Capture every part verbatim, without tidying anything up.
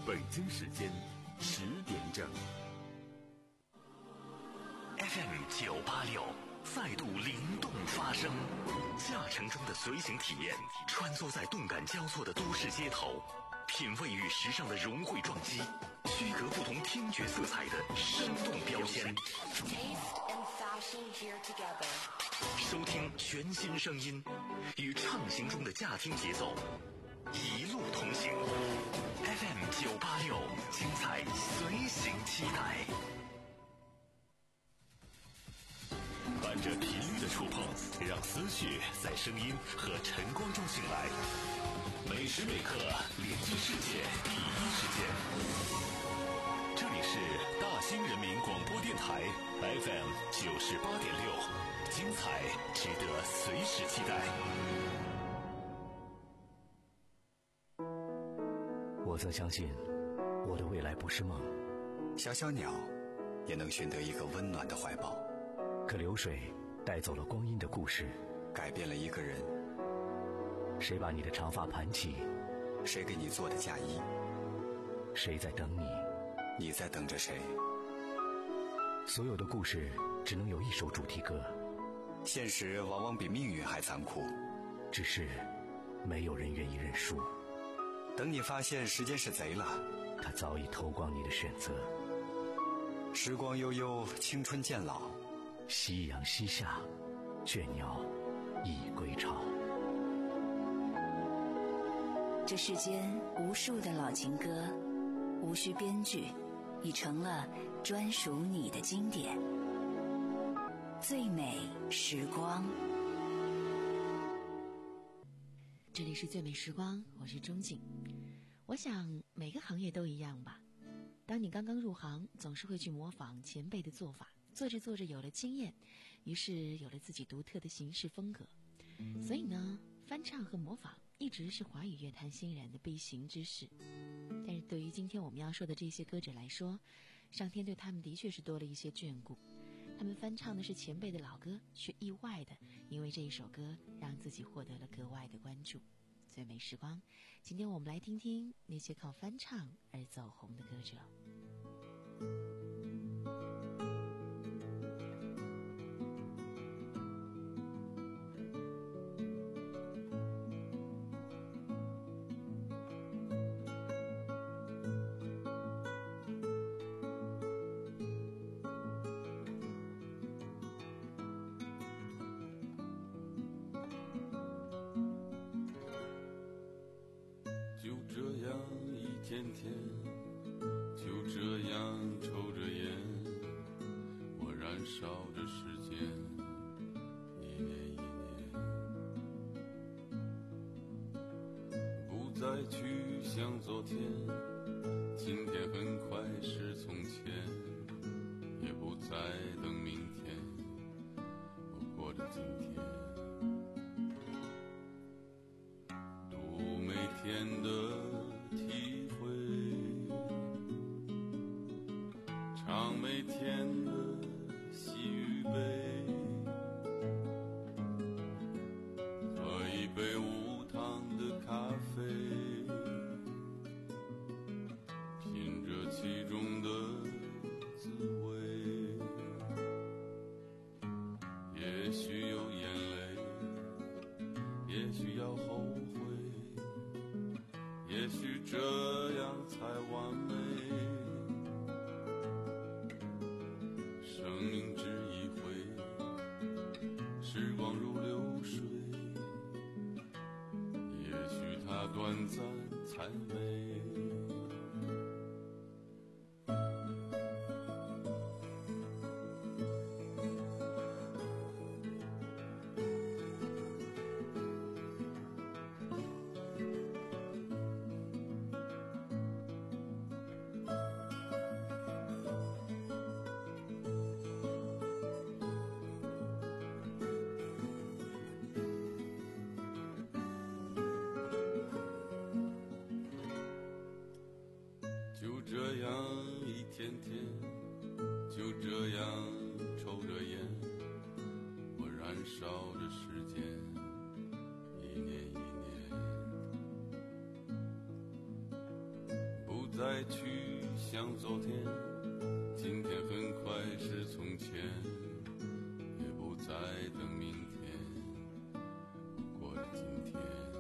北京时间十点整。 F M 九八六再度灵动发声，驾乘中的随行体验，穿梭在动感交错的都市街头，品味与时尚的融汇撞击，区隔不同听觉色彩的生动标签。收听全新声音，与畅行中的驾听节奏，一路同行。F M 九八六，精彩随行期待。伴着频率的触碰，让思绪在声音和晨光中醒来。每时每刻连接世界第一时间。这里是大兴人民广播电台 F M 九十八点六，精彩值得随时期待。 我则相信，我的未来不是梦。 小小鸟也能寻得一个温暖的怀抱。 可流水带走了光阴的故事， 改变了一个人。 谁把你的长发盘起？ 谁给你做的嫁衣？ 谁在等你？ 你在等着谁？ 所有的故事只能有一首主题歌。 现实往往比命运还残酷， 只是没有人愿意认输。 等你发现时间是贼了， 他早已偷光你的选择。 时光悠悠，青春渐老， 夕阳西下，倦鸟已归巢。 这世间无数的老情歌，无需编剧，已成了专属你的经典。最美时光， 这里是最美时光，我是钟景。我想每个行业都一样吧，当你刚刚入行，总是会去模仿前辈的做法，做着做着有了经验，于是有了自己独特的行事风格。所以呢，翻唱和模仿一直是华语乐坛新人的必行之事。但是对于今天我们要说的这些歌者来说，上天对他们的确是多了一些眷顾。他们翻唱的是前辈的老歌，却意外的因为这一首歌让自己获得了格外的关注。最美时光，今天我们来听听那些靠翻唱而走红的歌者。 天天就这样抽着烟，我燃烧着时间，一年一年，不再去想昨天，今天很快是从前，也不再等明天，我过着今天，度每天的体会，尝每天的喜与悲，喝一杯无糖的咖啡，品着其中的滋味。也许有眼泪，也许要后悔，也许这样才完美。生命只一回，时光如流水，也许它短暂才美。这样一天天，就这样抽着烟，我燃烧着时间，一年一年，不再再去想昨天，今天很快是从前，也不再等明天，我过了今天，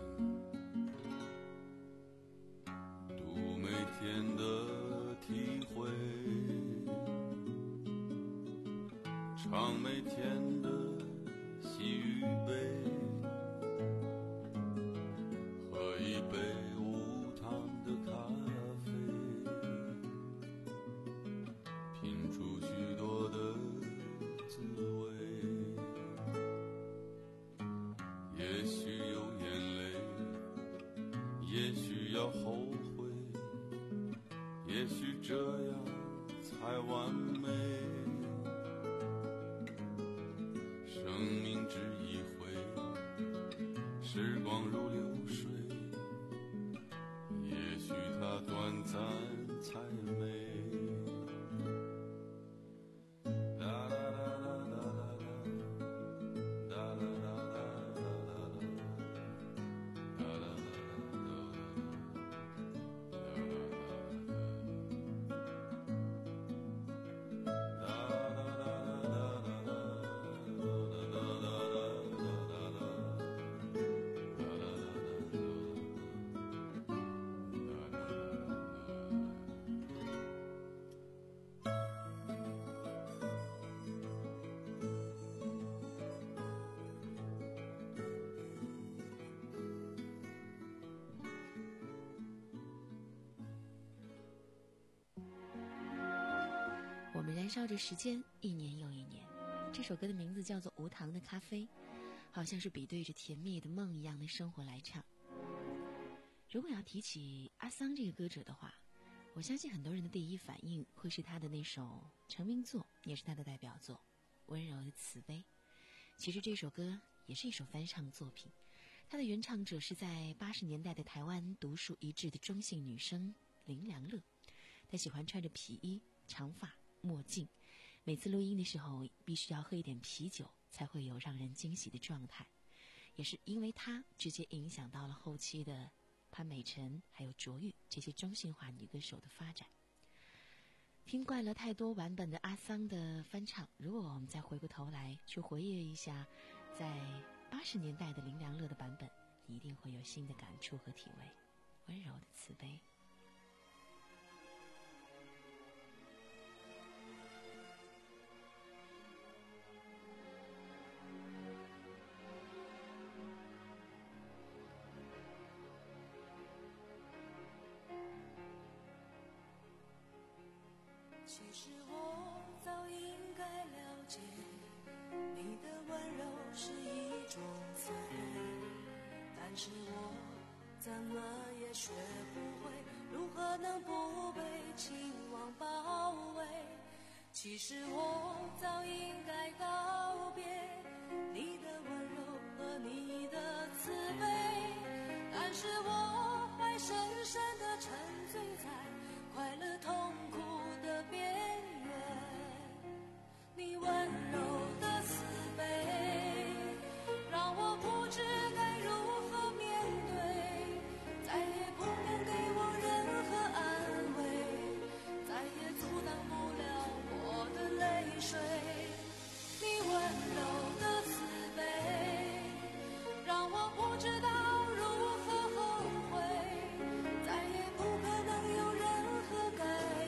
读每天的体会，尝每天的喜与悲，喝一杯无糖的咖啡，品出许多的滋味。也许有眼泪，也许要后悔，也许这样才完美。生命只一回，时光如流水，也许它短暂才美。 我们燃烧着时间，一年又一年。这首歌的名字叫做《无糖的咖啡》，好像是比对着甜蜜的梦一样的生活来唱。如果要提起阿桑这个歌者的话，我相信很多人的第一反应会是他的那首成名作，也是他的代表作《温柔的慈悲》。其实这首歌也是一首翻唱作品，它的原唱者是在八十年代的台湾独树一帜的中性女生林良乐。她喜欢穿着皮衣、长发、墨镜，每次录音的时候必须要喝一点啤酒，才会有让人惊喜的状态。也是因为她直接影响到了后期的潘美辰还有卓玉这些中性化女歌手的发展。听惯了太多版本的阿桑的翻唱，如果我们再回过头来去回忆一下在八十年代的林良乐的版本，你一定会有新的感触和体味。温柔的慈悲。 其实我早应该了解，你的温柔是一种慈悲，但是我怎么也学不会如何能不被情网包围。其实我早应该告别你的温柔和你的慈悲，但是我还深深地沉醉在快乐痛苦的边缘。你温柔的慈悲让我不知该如何面对，再也不能给我任何安慰，再也阻挡不了我的泪水。你温柔的慈悲让我不知道如何后悔，再也不可能有任何改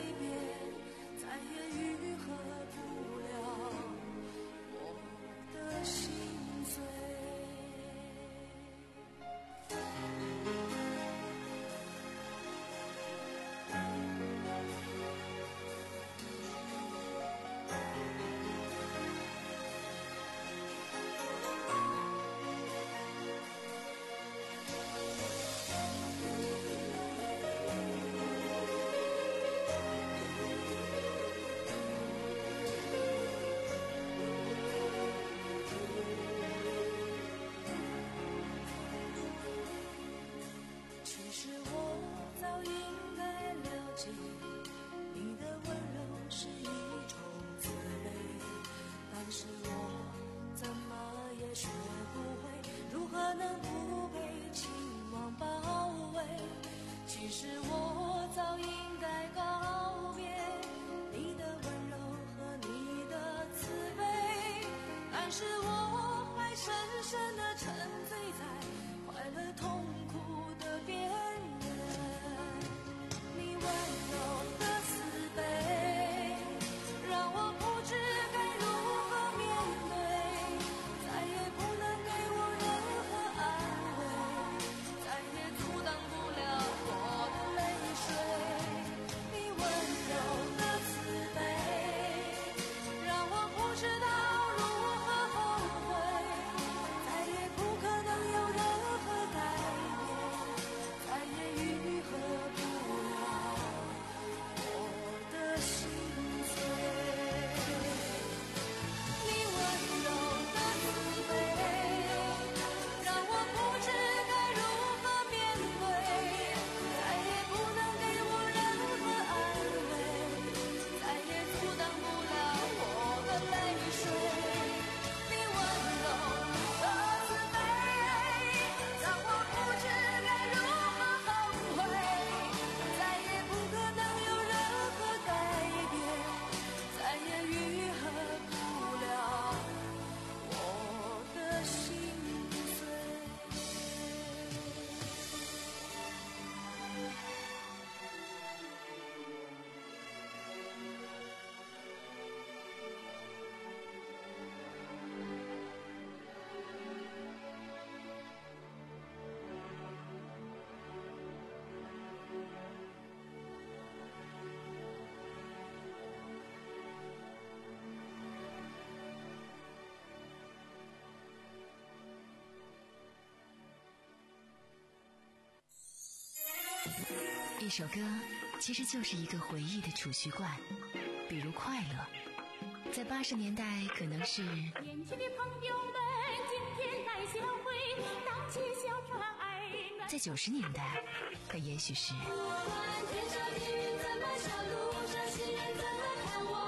一首歌其实就是一个回忆的储蓄罐，比如快乐，在八十年代可能是年轻的朋友们今天来相会，荡起小船儿暖。 在九十年代它也许是不管天上地狱怎么笑，路上行人怎么看我，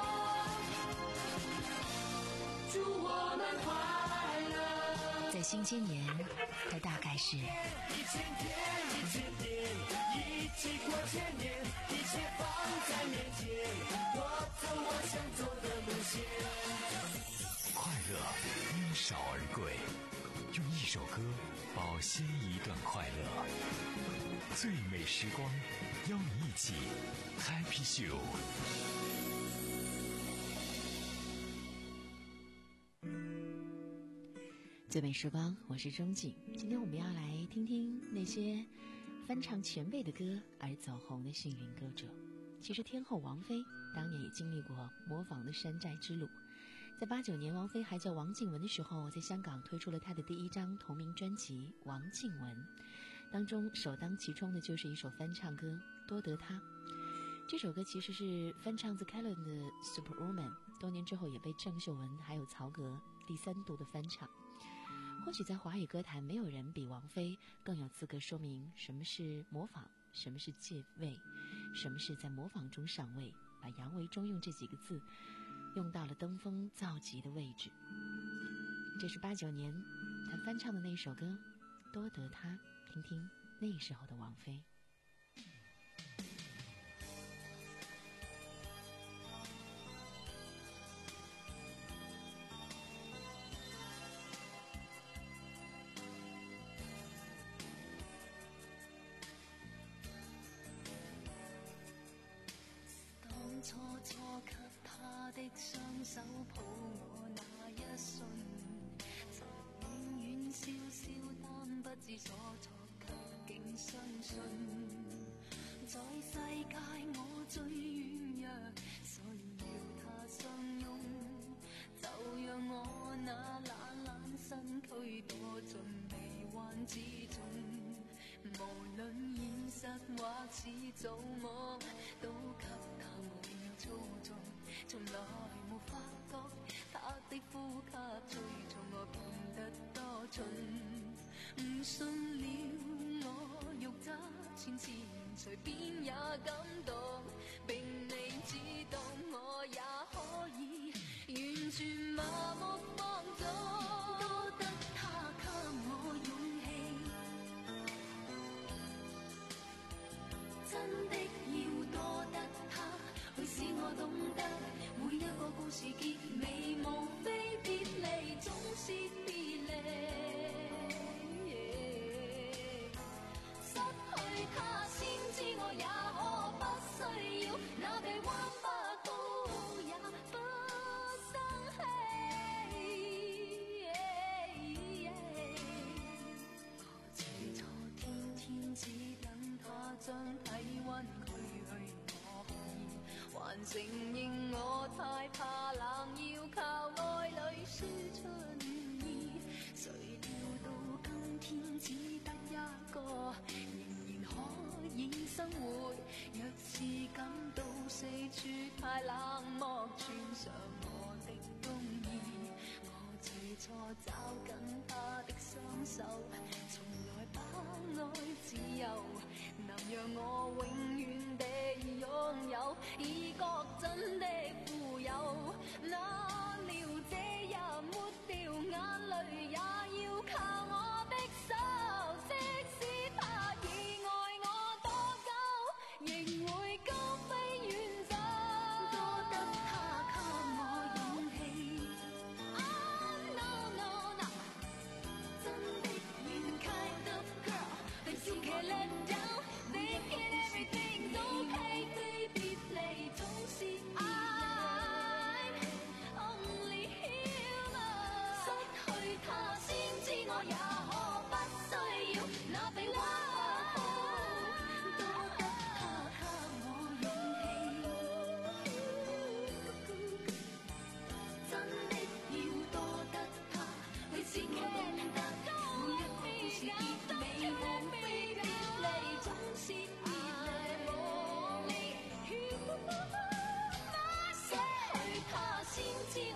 祝我们快乐。 在新千年它大概是一千天一千年，一起过千年，一切放在面前，我走我想走的路线。 快乐因少而贵，用一首歌保鲜一段快乐。最美时光，邀你一起 Happy Show。 最美时光，我是钟景。今天我们要来听听那些翻唱前辈的歌而走红的幸运歌者。其实天后王菲当年也经历过模仿的山寨之路。在八九年王菲还叫王靖雯的时候，在香港推出了她的第一张同名专辑《王靖雯》，当中首当其冲的就是一首翻唱歌《多得他》。这首歌其实是翻唱自凯伦的《Superwoman》，多年之后也被郑秀文还有曹格第三度的翻唱。或许在华语歌坛，没有人比王菲更有资格说明什么是模仿，什么是借位，什么是在模仿中上位，把扬为中用这几个字用到了登峰造极的位置。这是八九年他翻唱的那首歌《多得他》，听听那时候的王菲。 初初給他的雙手抱我那一瞬，曾遠遠笑笑，但不知所措，卻竟相信，在世界我最軟弱，需要他相擁，就讓我那懶懶身軀躲進迷幻之中，無論現實或是做夢，都給他我操縱，從來沒發覺他的呼吸催促我變得多蠢，唔信了我欲揸千次隨便也感動，並未知道我也可以完全麻木放縱，多得他給我勇氣，真的要多得他使我懂得每一個故事結尾無非別離，總是別離，失去他先知我也可不需要那臂彎不高也不生氣，我最初天天只等他將體溫驅去，還承認我太怕冷，要靠愛侶輸出意，誰料到今天只得一個，仍然可以生活。若是感到四處太冷漠，穿上我的冬衣，我最初找緊他的雙手，從來把愛自由，能讓我永遠地擁有，已覺真的富有，哪料這日抹掉眼淚，也要靠我的手，即使他已愛我多久，仍會高飛遠走，多得他給我勇氣。Oh no no no， 真的 you kind of girl， but you can't let down，they hit everything。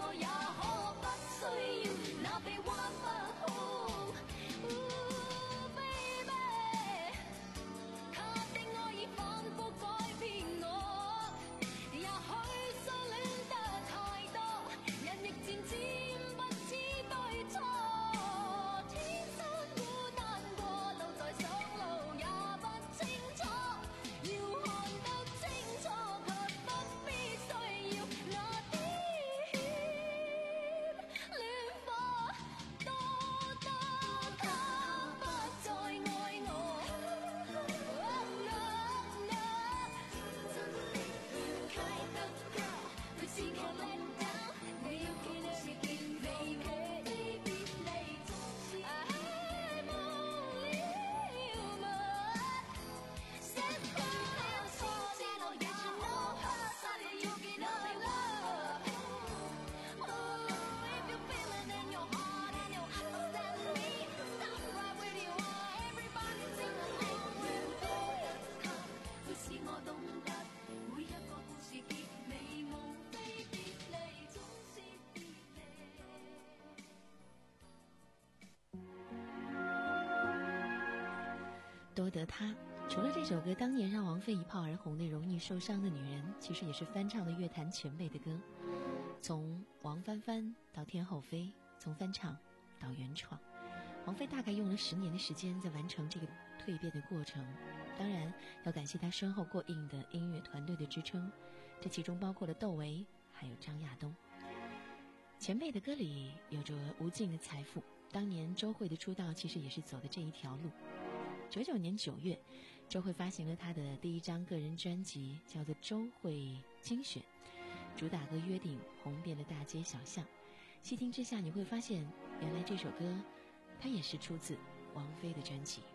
也可不需要那被挖不好。Baby， 他的愛已反覆改變我，也許相戀得太多，人亦漸漸不知對錯。天生孤單過，路在上路也不清楚，要看得清楚，卻不必需要那點戀火，多得他不再愛我。Kind of girl who she can let down， 你要見得是件美劇，別離總是愛無了物。Sad girl， 錯這路也我，Suddenly you get all love。Oh，if you feel it in your heart and you understand me，I'm right with you。Everybody sing along with me。會使我懂得每一個故事結尾，無非別離，總是別離。 多得他，除了这首歌当年让王菲一炮而红的《容易受伤的女人》，其实也是翻唱了乐坛前辈的歌，从王帆帆到天后飞，从翻唱到原创，王菲大概用了十年的时间在完成这个蜕变的过程。当然要感谢她身后过硬的音乐团队的支撑，这其中包括了窦唯还有张亚东。前辈的歌里有着无尽的财富，当年周蕙的出道其实也是走的这一条路。九九年九月，周蕙发行了她的第一张个人专辑，叫做《周蕙精选》，主打歌《约定》红遍了大街小巷。细听之下，你会发现，原来这首歌，它也是出自王菲的专辑。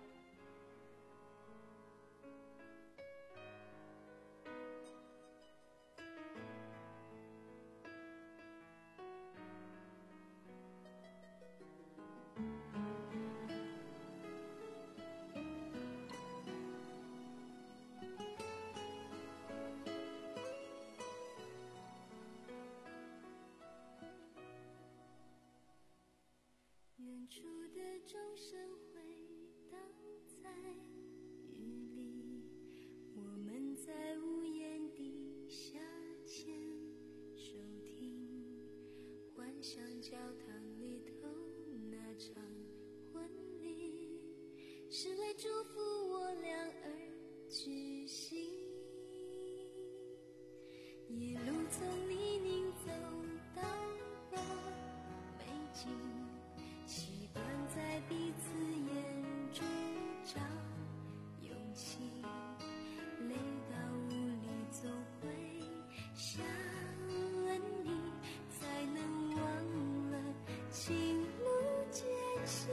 远处的钟声回荡在雨里，我们在屋檐底下牵手听，幻想教堂里头那场婚礼是为祝福我俩而举行，一路从泥泞走到了美景，习惯在彼此眼中找勇气，累到无力总会想问你，才能忘了情路艰辛。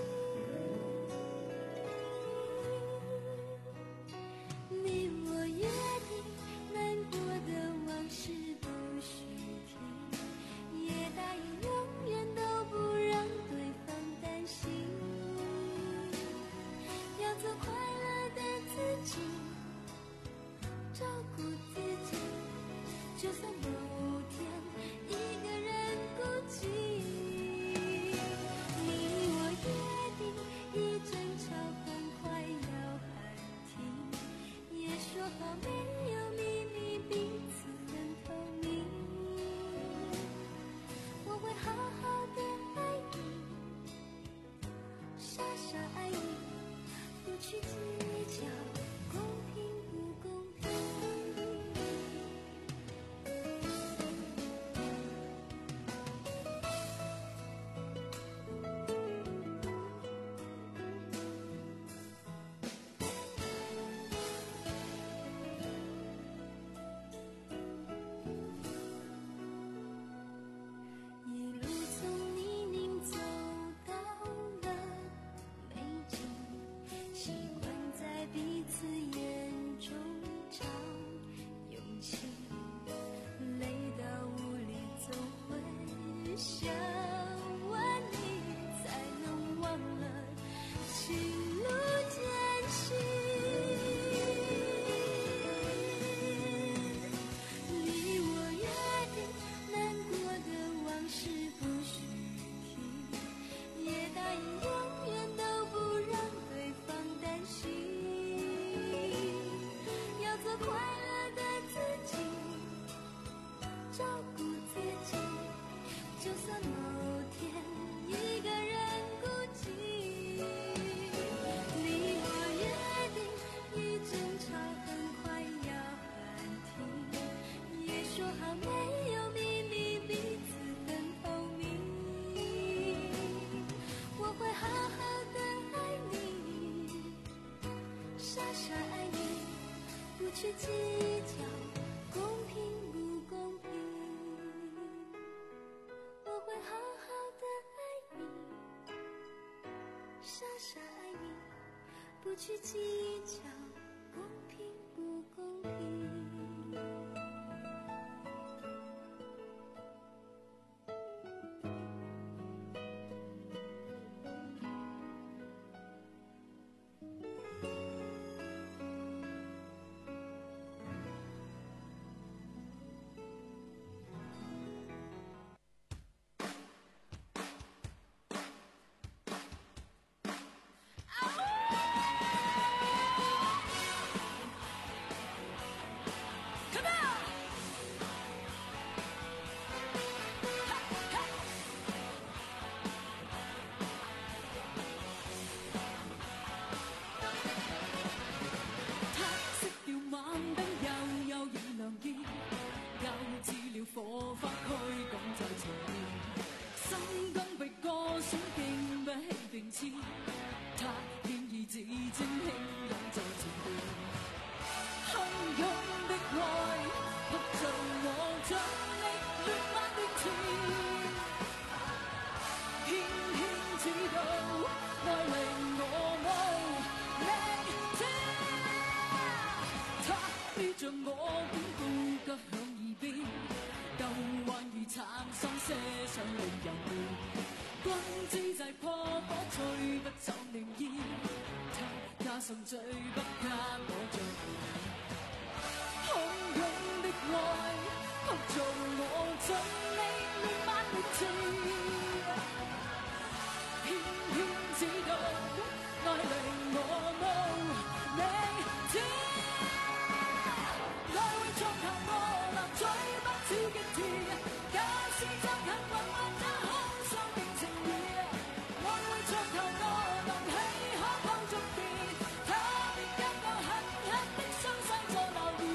你我约定，难过的往事不许提，也答应永远都不让对方担心，要做快乐的自己，照顾自己，就算某天一个人孤寂。你我约定，一争吵很快要喊停，也说好没有秘密，彼此很透明。我会好好的爱你，傻傻爱你，不去计较公平不公平。一路从泥泞走到了美景，习惯在彼此眼中找勇气，累到无力总会想问你，才能忘了情路艰辛。你我约定，难过的往去计较公平不公平，我会好好的爱你，傻傻爱你，不去计较公平不公平。 火花驅趕在前面，心更被歌聲經不起並刺，他輕易自尊輕擁在前邊，洶湧的愛撲着我，像力亂漫的天，偏偏知道愛令我無力知，他逼着我堅固腳向耳邊。舊患如殘生些想令人亂，君子在破火吹不走寧意，他加上最不給我着洶湧的愛撲做我盡力亂漫亂刺，偏偏知道愛令我無理智，愛會撞頭我立嘴不止極甜，假使執近混混他空想定情意，愛會撞頭我能起可抱觸電，他別給我狠狠的傷勢做留念，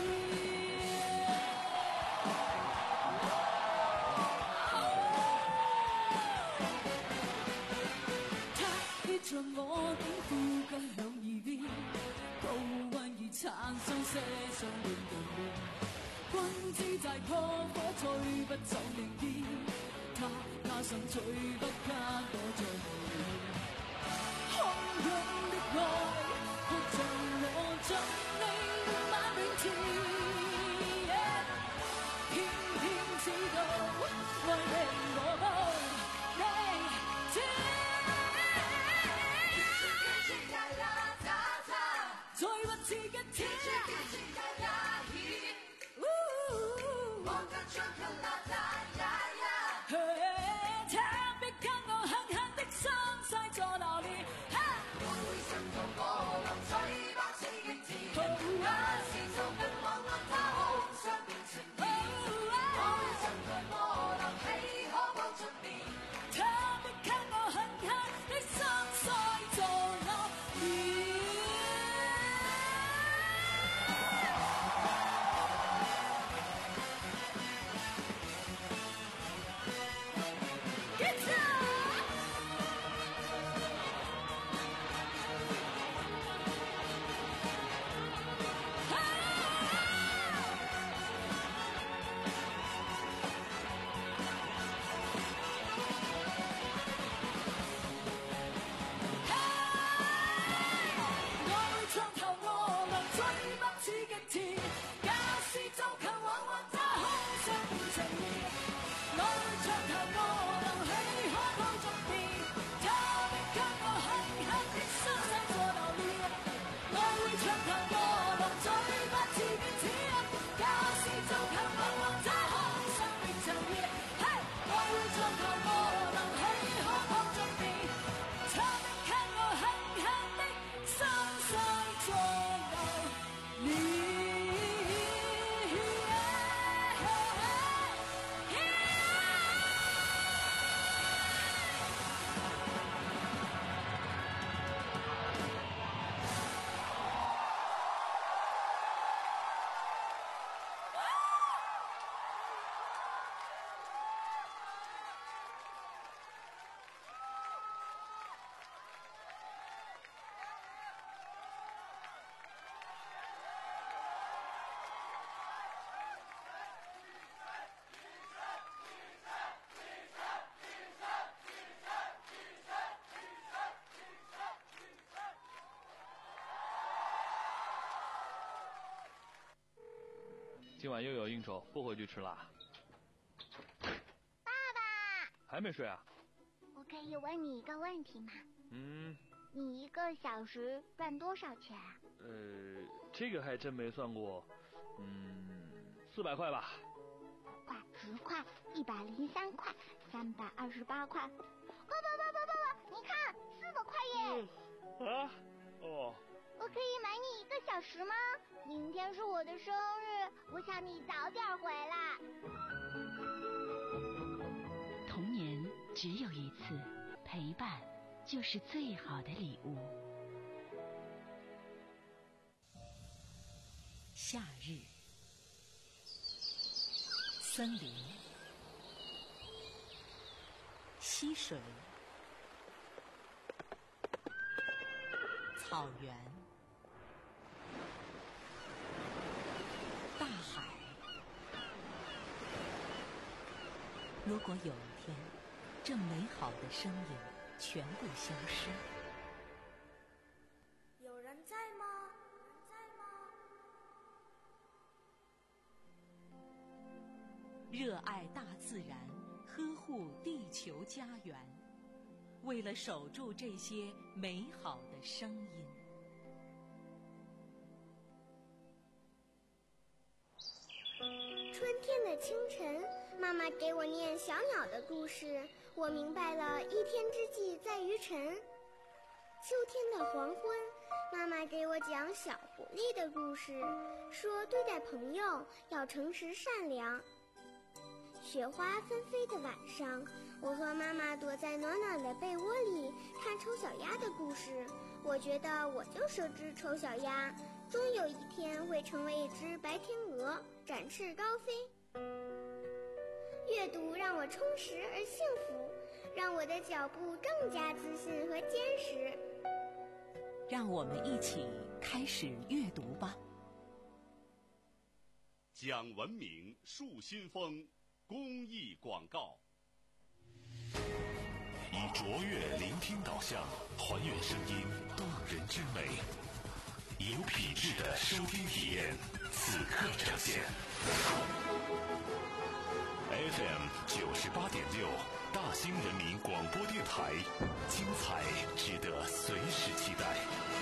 他貼着我頸負腳響耳邊，高溫如殘傷些想令人亂，君子在破火吹不走寧意，他加上最不給我在無言，洶湧的愛撲着我盡力亂漫亂刺，偏偏知道愛令我無理智，再不似一天。他別給我狠狠的傷勢做留念，我會滲透我淋水不似極甜，假使做更浪漫他空想變情意，我會趁台波浪起可抱觸面，他別給我狠狠的傷勢做留念。 今晚又有应酬，不回去吃啦。 爸爸， 还没睡啊？ 我可以问你一个问题吗？ 嗯。 你一个小时赚多少钱啊？ 呃，这个还真没算过。嗯，四百块吧。 五块、十块、一百零三块、三百二十八块。爸爸爸爸爸爸，你看，四百块耶！ 嗯、啊？哦。 我可以买你一个小时吗？明天是我的生日，我想你早点回来。 童年只有一次，陪伴就是最好的礼物。夏日，森林，溪水，草原，大海。如果有一天，这美好的声音全部消失， 有人在吗？人在吗？ 热爱大自然，呵护地球家园，为了守住这些美好的声音。 春天的清晨，妈妈给我念小鸟的故事，我明白了一天之计在于晨。秋天的黄昏，妈妈给我讲小狐狸的故事，说对待朋友要诚实善良。雪花纷飞的晚上，我和妈妈躲在暖暖的被窝里看丑小鸭的故事，我觉得我就是只丑小鸭，终有一天会成为一只白天鹅，展翅高飞。阅读让我充实而幸福，让我的脚步更加自信和坚实。 让我们一起开始阅读吧。 讲文明树新风公益广告。以卓越聆听导向，还原声音动人之美，以有品质的收听体验，此刻呈现。F M 九十八点六，大兴人民广播电台，精彩值得随时期待。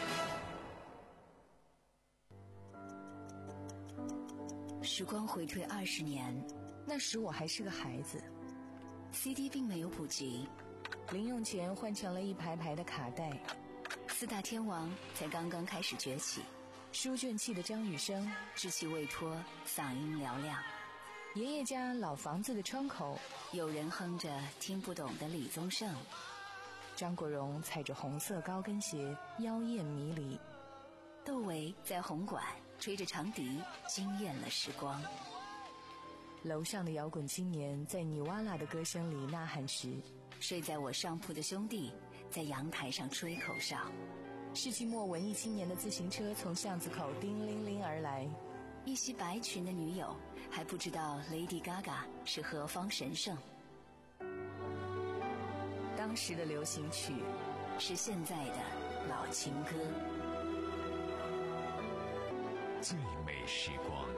时光回退二十年，那时我还是个孩子 ，C D 并没有普及，零用钱换成了一排排的卡带，四大天王才刚刚开始崛起，书卷气的张雨生稚气未脱，嗓音嘹亮。爷爷家老房子的窗口，有人哼着听不懂的李宗盛。张国荣踩着红色高跟鞋，妖艳迷离。窦唯在红馆吹着长笛，惊艳了时光。楼上的摇滚青年在尼瓦拉的歌声里呐喊时，睡在我上铺的兄弟在阳台上吹口哨。世纪末文艺青年的自行车从巷子口叮铃铃而来。一袭白裙的女友还不知道 Lady Gaga 是何方神圣。当时的流行曲是现在的老情歌。 最美时光，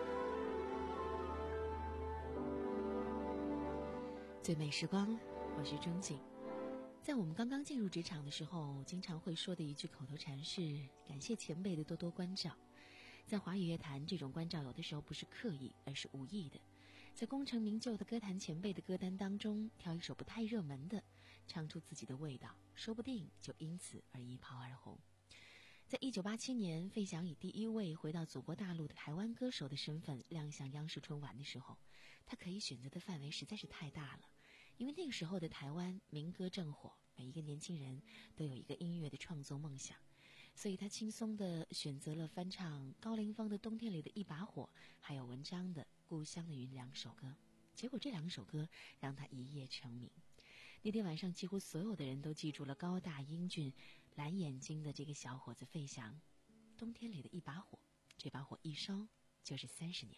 最美时光，我是钟景。在我们刚刚进入职场的时候，经常会说的一句口头禅是感谢前辈的多多关照。在华语乐坛，这种关照有的时候不是刻意，而是无意的。在功成名就的歌坛前辈的歌单当中，挑一首不太热门的，唱出自己的味道，说不定就因此而一炮而红。在一九八七年，费翔以第一位回到祖国大陆的台湾歌手的身份亮相央视春晚的时候，他可以选择的范围实在是太大了。因为那个时候的台湾民歌正火，每一个年轻人都有一个音乐的创作梦想，所以他轻松地选择了翻唱高凌风的《冬天里的一把火》，还有文章的《故乡的云》两首歌。结果这两首歌让他一夜成名。那天晚上，几乎所有的人都记住了高大英俊、蓝眼睛的这个小伙子费翔。冬天里的一把火，这把火一烧就是三十年。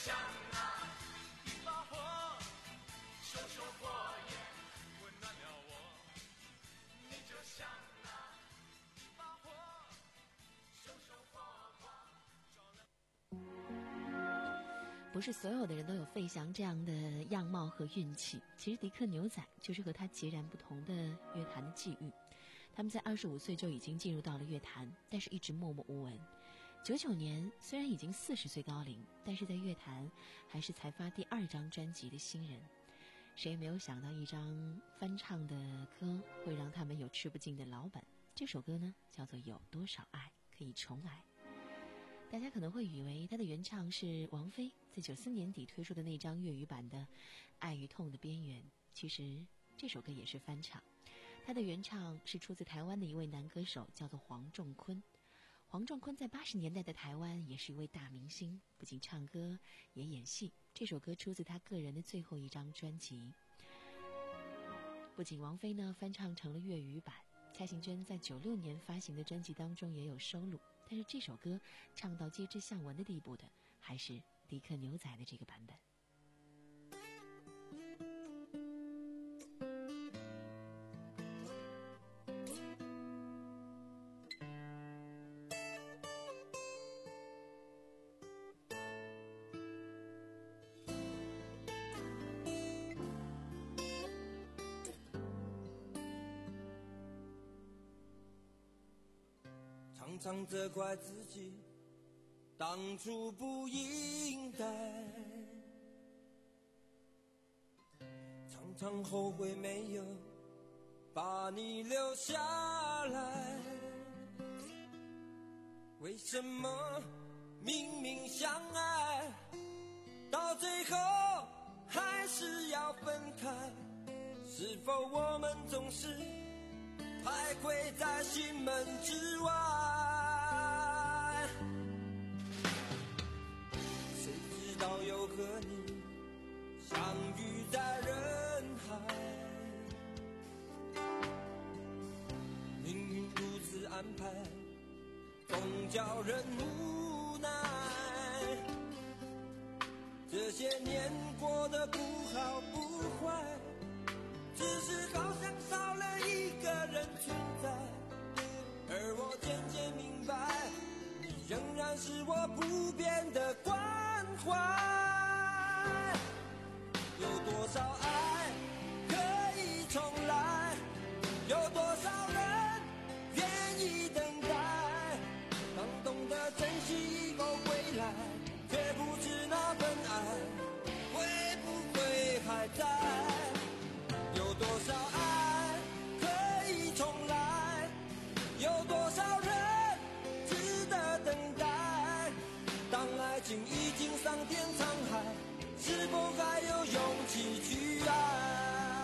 像那一把火，熊熊火焰温暖了我。你就像那一把火，熊熊火光照亮。 不是所有的人都有费翔这样的样貌和运气。其实迪克牛仔就是和他截然不同的乐坛的际遇。他们在二十五岁就已经进入到了乐坛，但是一直默默无闻。九九年虽然已经四十岁高龄，但是在乐坛还是才发第二张专辑的新人。谁也没有想到一张翻唱的歌会让他们有吃不尽的老本。这首歌呢叫做《有多少爱可以重来》。大家可能会以为它的原唱是王菲在九四年底推出的那张粤语版的《爱与痛的边缘》，其实这首歌也是翻唱。它的原唱是出自台湾的一位男歌手，叫做黄仲坤。黄仲坤在八十年代的台湾也是一位大明星，不仅唱歌也演戏。这首歌出自他个人的最后一张专辑。不仅王菲呢翻唱成了粤语版，蔡幸娟在九六年发行的专辑当中也有收录，但是这首歌唱到街知巷闻的地步的，还是迪克牛仔的这个版本。 常常责怪自己当初不应该，常常后悔没有把你留下来。为什么明明相爱，到最后还是要分开？是否我们总是徘徊在心门之外？谁知道又和你相遇在人海，命运如此安排，总叫人无奈。这些年过得不好不坏，只是好像少了一个人存在，而我渐渐明白，你仍然是我不变的关怀。有多少爱可以重来，有多少人愿意等待，当懂得珍惜以后归来，却不知那份爱会不会还在。有多少爱可以重来，有多少人值得等待，当爱情已经桑田沧海，是否还有勇气去爱？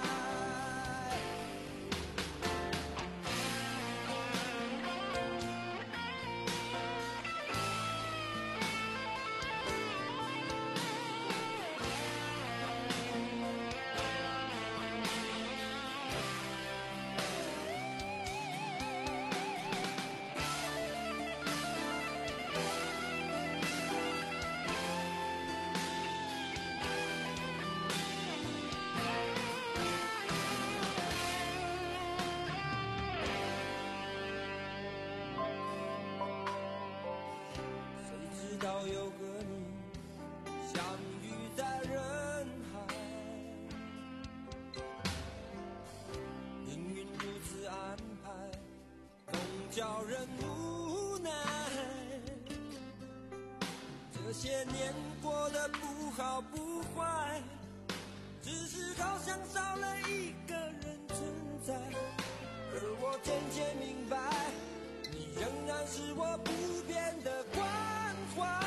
又和你相遇在人海，命运如此安排，总叫人无奈。这些年过得不好不坏，只是好像少了一个人存在，而我渐渐明白，你仍然是我不变的关怀。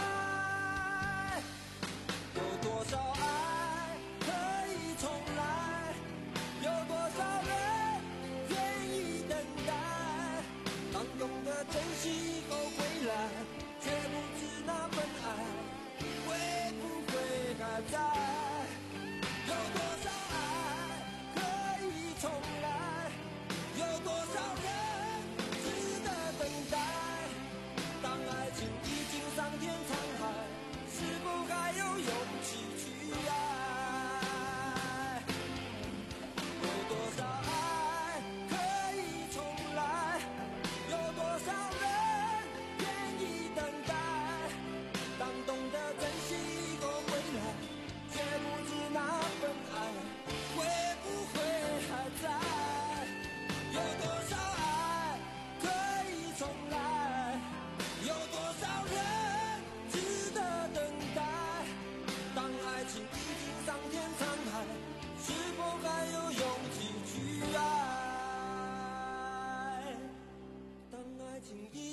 有多少爱可以重来，有多少人愿意等待，当懂得珍惜以后归来，却不知那份爱会不会还在。有多少爱可以重来，有多少人值得等待，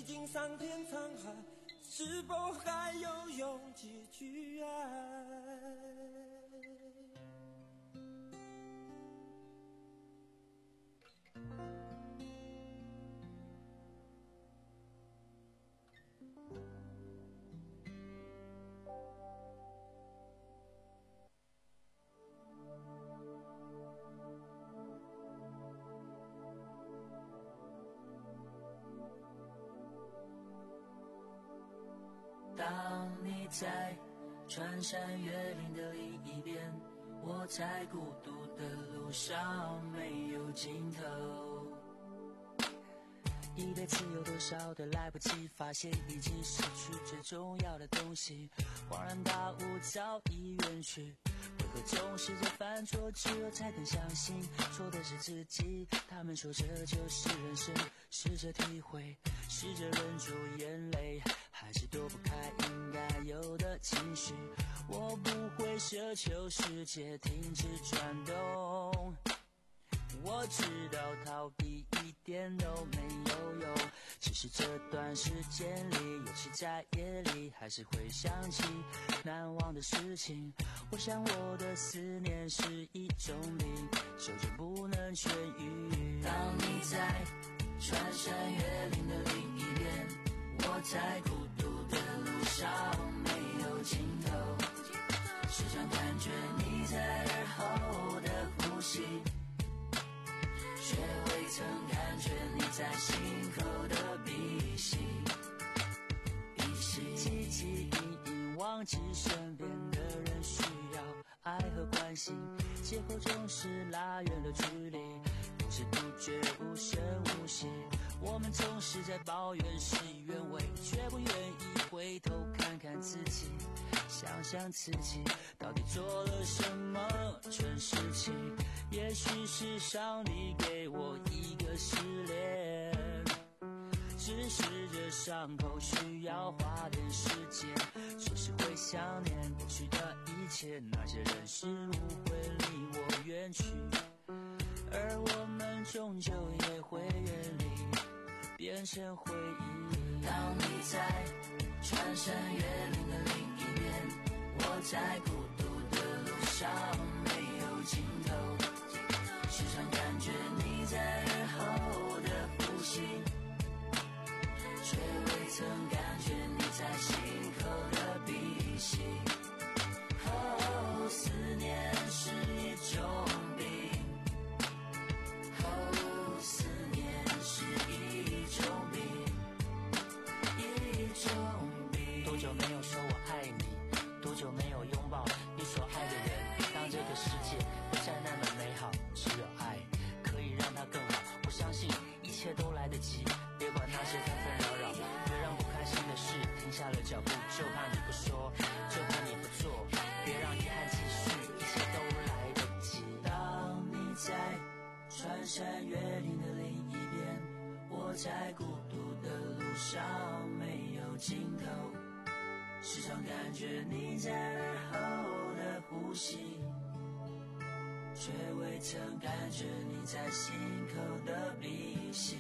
经桑田沧海，是否还有勇气去爱？ 当你在穿山越岭的另一边，我在孤独的路上没有尽头。一辈子有多少的来不及发现，已经失去最重要的东西，恍然大悟早已远去。为何总是在犯错之后才更相信错的是自己？他们说这就是人生，试着体会，试着忍住眼泪，还是躲不开应该有的情绪。我不会奢求世界停止转动，我知道逃避一点都没有用，只是这段时间里，尤其在夜里，还是会想起难忘的事情。我想我的思念是一种病，久久不能痊愈。当你在穿山越岭的另一边，我在孤独的路上没有尽头，时常感觉你在耳后的呼吸，却未曾感觉你在心口的鼻息。鼻息汲汲营营忘记身边的人需要爱和关心，借口总是拉远了距离，不知不觉无声无息。我们总是在抱怨事与愿违，却不愿意回头看看自己，想想自己到底做了什么蠢事情。也许是上帝给我一个试炼，只是这伤口需要花点时间，确实会想念过去的一切，那些人事物会离我远去，而我们终究也会远离，变成回忆。当你在穿山越岭的另一边，我在孤独的路上没有尽头，时常感觉你在耳后的呼吸，却未曾感觉你在心口的鼻息。哦，思念是一种病，哦，思念是一种病，一种病。多久没有说我爱你？多久没有拥抱你所爱的人？当这个世界不再那么美好，只有爱可以让它更好。我相信一切都来得及，别管那些纷纷扰扰，别让不开心的事停下了脚步，就怕你不说，就怕你不做，别让遗憾继续，一切都来得及。当你在穿山越岭的另一边，我在孤独的路上没有尽头，时常感觉你在耳后的呼吸，却未曾感觉你在心口的鼻息。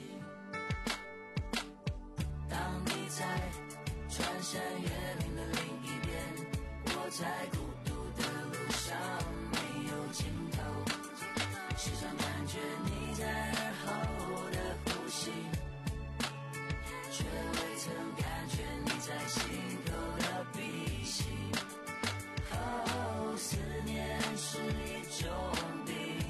当你在穿山越岭的另一边，我在孤独的路上没有尽头，时常感觉你在耳后的呼吸，却未曾感觉你在心口的鼻息。哦，思念是一种病，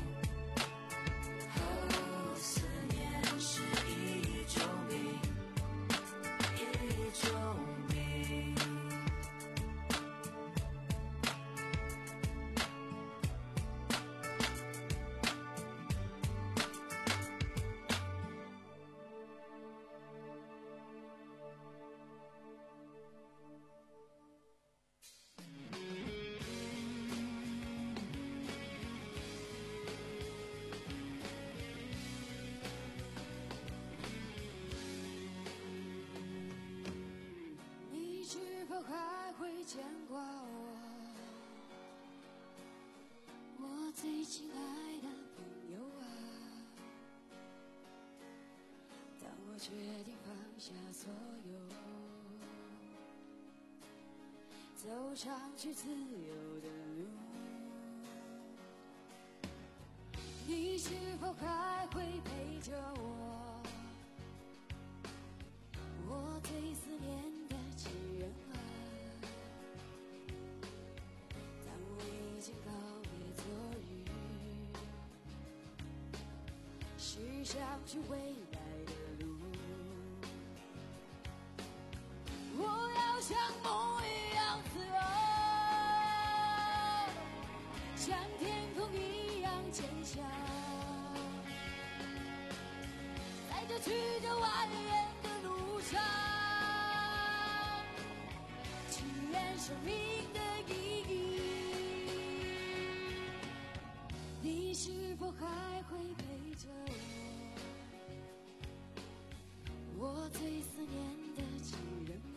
哦，思念是一种病，一种病。 你之后还会见过我，我最亲爱的朋友啊。当我决定放下所有，走上去自由的路。你是否还会陪着我？我最思念的亲人啊，但我已经告别昨日，驶向去未来的路。我要像梦一样自由，像天空一样坚强，在这曲折蜿蜒的路上，体验生命的意义。你是否还会陪着我？我最思念的亲人啊，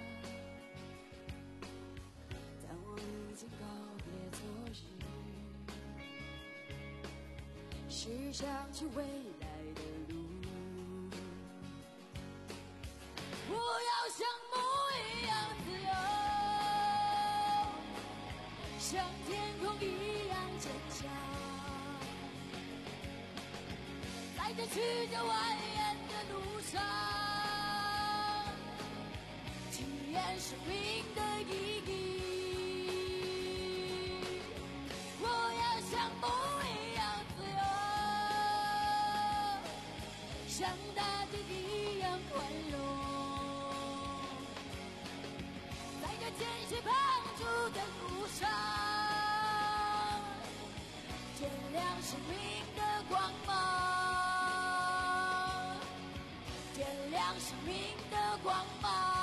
但我已经告别昨日，驶向去未来的路。我要像梦一样自由，像天空一样坚强，在这曲折蜿蜒的路上，体验生命的意义。我要像梦一样自由，像大地一样宽容，在这艰险攀逐的路上，点亮生命的光芒，点亮生命的光芒。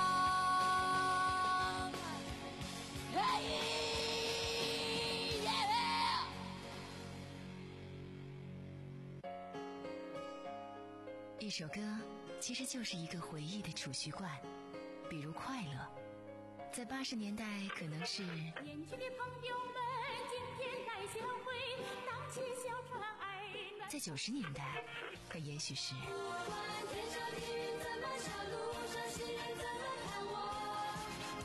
一首歌其实就是一个回忆的储蓄罐，比如快乐，在八十年代可能是年轻的朋友们，今天来相会，荡起小船爱暖。 在九十年代可也许是不管天上的云怎么笑，路上行人怎么看我，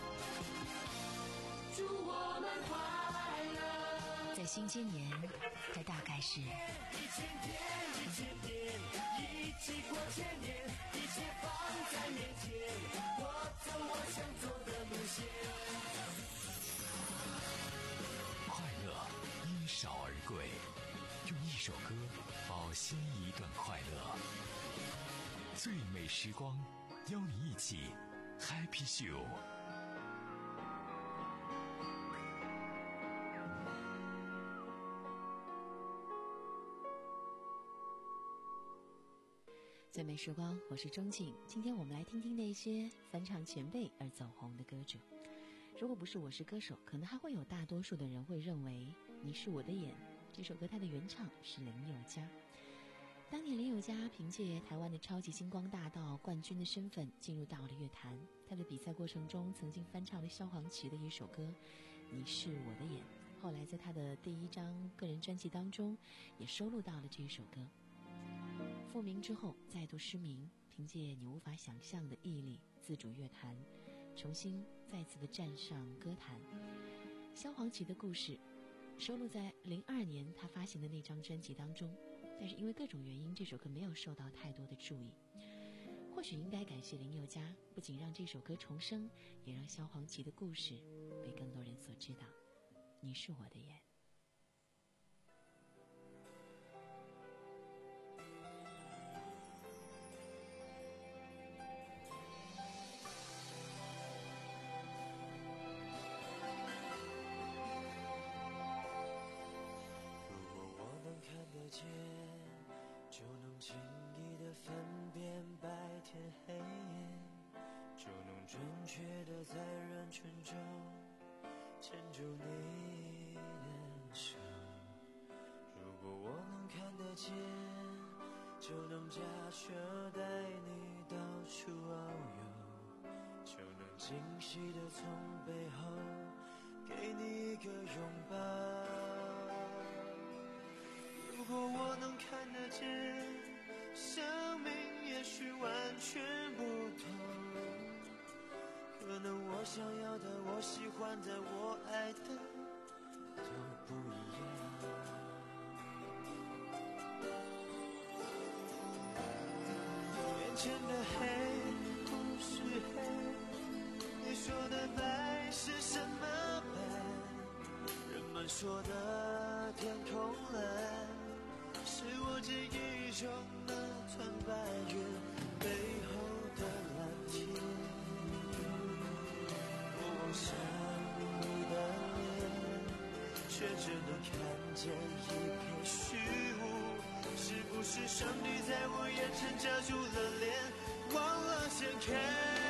祝我们快乐。 在新千年它大概是一千天一千天，一起过千年，一切放在面前，我走我想走的路线。 快乐因少而贵，用一首歌保鲜一段快乐。最美时光，邀你一起 Happy Show。 最美时光，我是钟静。今天我们来听听那些翻唱前辈而走红的歌者。如果不是我是歌手，可能还会有大多数的人会认为你是我的眼。这首歌它的原唱是林宥嘉。当年林宥嘉凭借台湾的超级星光大道冠军的身份进入到了乐坛，他在比赛过程中曾经翻唱了萧煌奇的一首歌《你是我的眼》，后来在他的第一张个人专辑当中也收录到了这首歌。复明之后再度失明，凭借你无法想象的毅力自主乐坛，重新再次的站上歌坛。萧煌奇的故事收录在零二年他发行的那张专辑当中，但是因为各种原因，这首歌没有受到太多的注意。或许应该感谢林宥嘉，不仅让这首歌重生，也让萧煌奇的故事被更多人所知道。你是我的眼。 就能轻易地分辨白天黑夜，就能准确地在人群中牵住你的手。如果我能看得见，就能假设带你到处遨游，就能惊喜地从背后给你一个拥抱。如果我能看得见，生命也也许完全不同。可能我想要的，我喜欢的，我爱的都不一样。眼前的黑不是黑，你说的白是什么白？人们说的天空蓝，是我记忆中那团白云背后的蓝天。我望向你的脸，却只能看见一片虚无。是不是上帝在我眼前遮住了脸，忘了掀开？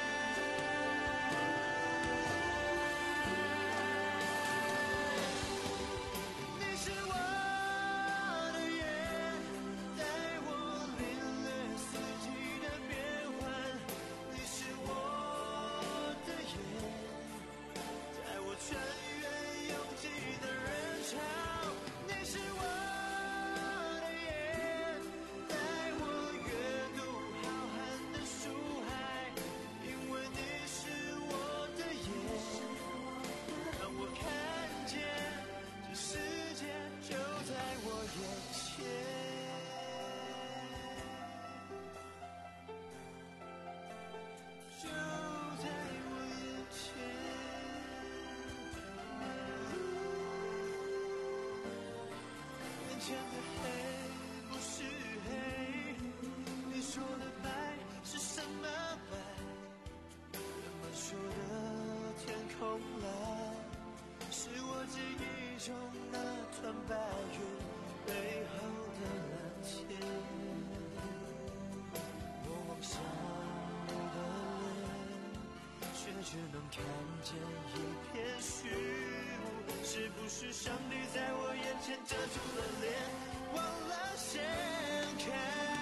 眼前的黑不是黑，你说的白是什么白？人们说的天空蓝，是我记忆中那团白云背后的蓝天。我望向你的脸，却只能看见一片虚无。是不是上帝在我眼前遮住了脸，忘了掀开？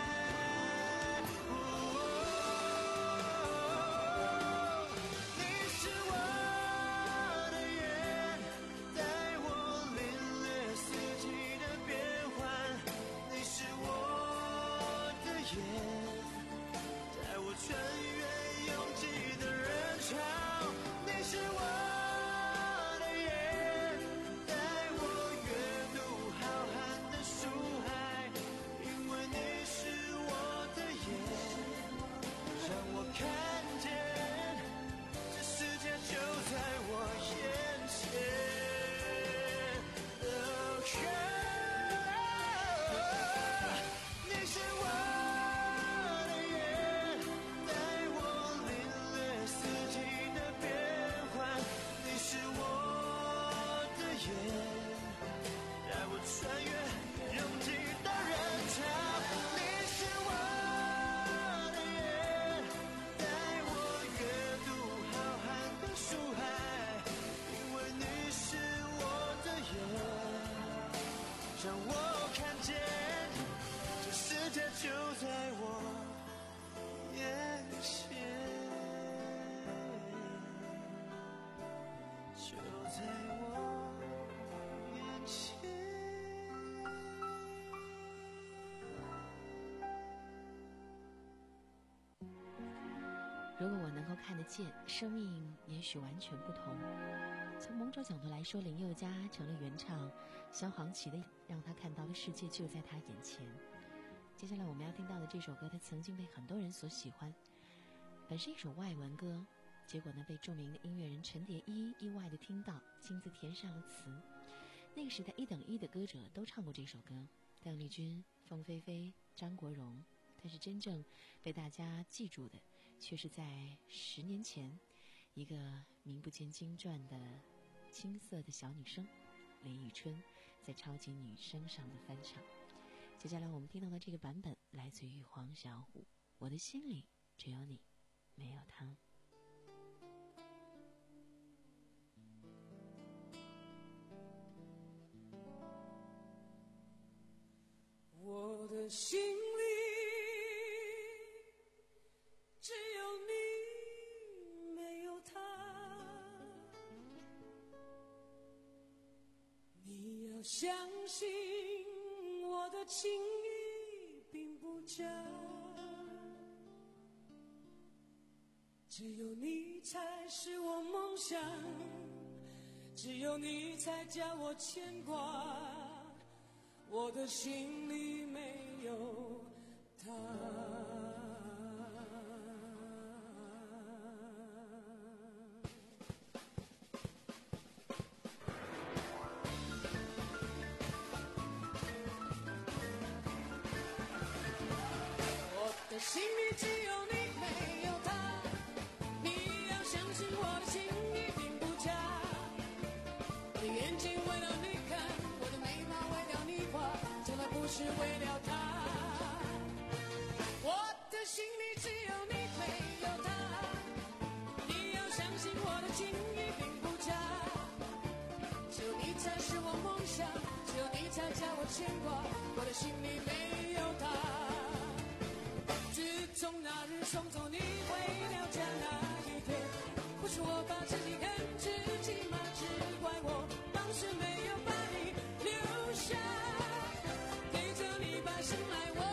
让我看见，这世界就在我眼前，就在我眼前。 如果我能够看得见，生命也许完全不同。从某种角度来说，林宥嘉成了原唱萧煌奇的，让他看到了世界就在他眼前。接下来我们要听到的这首歌，它曾经被很多人所喜欢，本是一首外文歌，结果呢被著名的音乐人陈蝶衣意外的听到，亲自填上了词。那个时代一等一的歌者都唱过这首歌，邓丽君、凤飞飞、张国荣，但是真正被大家记住的，却是在十年前，一个名不见经传的青涩的小女生林宇春在超级女声上的翻唱。接下来我们听到的这个版本来自于黄小琥，我的心里只有你，没有他。 我的心里只有你，没有他。你要相信我的情意并不假， 只有你才是我梦想，只有你才叫我牵挂，我的心里没有他。我的心里只有你没有他，你要相信我的心意并不假，我的眼睛为了你看，我的眉毛为了你画，从来不是为了他。我的心里只有你没有他，你要相信我的情意并不假，只有你才是我梦想，只有你才叫我牵挂，我的心里没有他。自从那日送走你回了家那一天，不是我把自己看自己吗？只怪我当时没有把你留下，陪着你把心来问，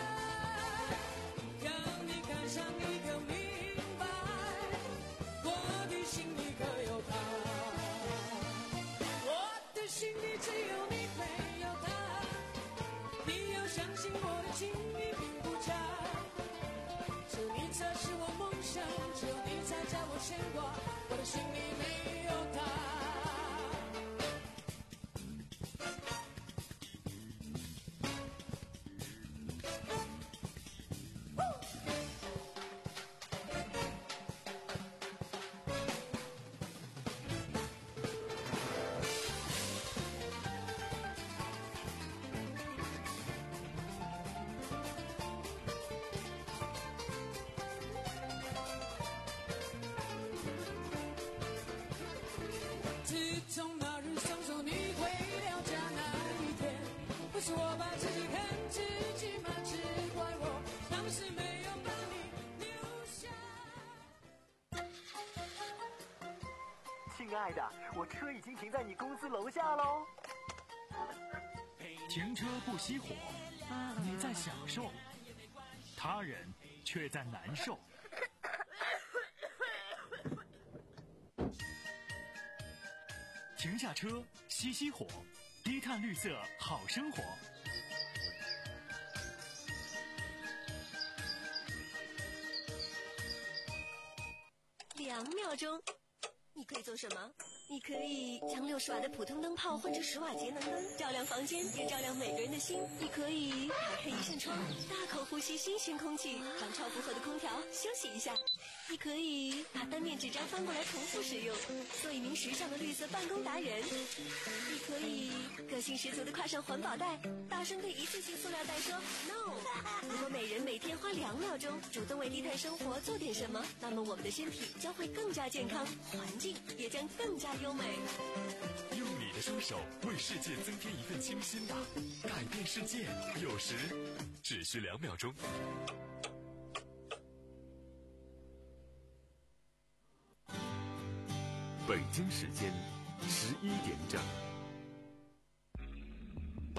让你看上一个明白，我的心里可有他，我的心里只有你没有他，你要相信我的情意并不假，只有你才是我梦想，只有你才叫我牵挂，我的心里没有他。自从那日送走你回了家那一天，不是我把自己看自己吗？只怪我当时没有把你留下。 亲爱的，我车已经停在你公司楼下喽。 停车不熄火，你在享受，他人却在难受。停下车，熄熄火，低碳绿色好生活。 两秒钟，你可以做什么？你可以将六十瓦的普通灯泡换成十瓦节能灯，照亮房间，也照亮每个人的心。你可以打开一扇窗，大口呼吸新鲜空气，让超负荷的空调休息一下。你可以把单面纸张翻过来重复使用，做一名时尚的绿色办公达人。你可以个性十足的跨上环保袋，大声对一次性塑料袋说 no。 如果每人每天花两秒钟主动为低碳生活做点什么，那么我们的身体将会更加健康，环境也将更加优美。 用你的双手为世界增添一份清新吧，改变世界有时只需两秒钟。 北京时间十一点整。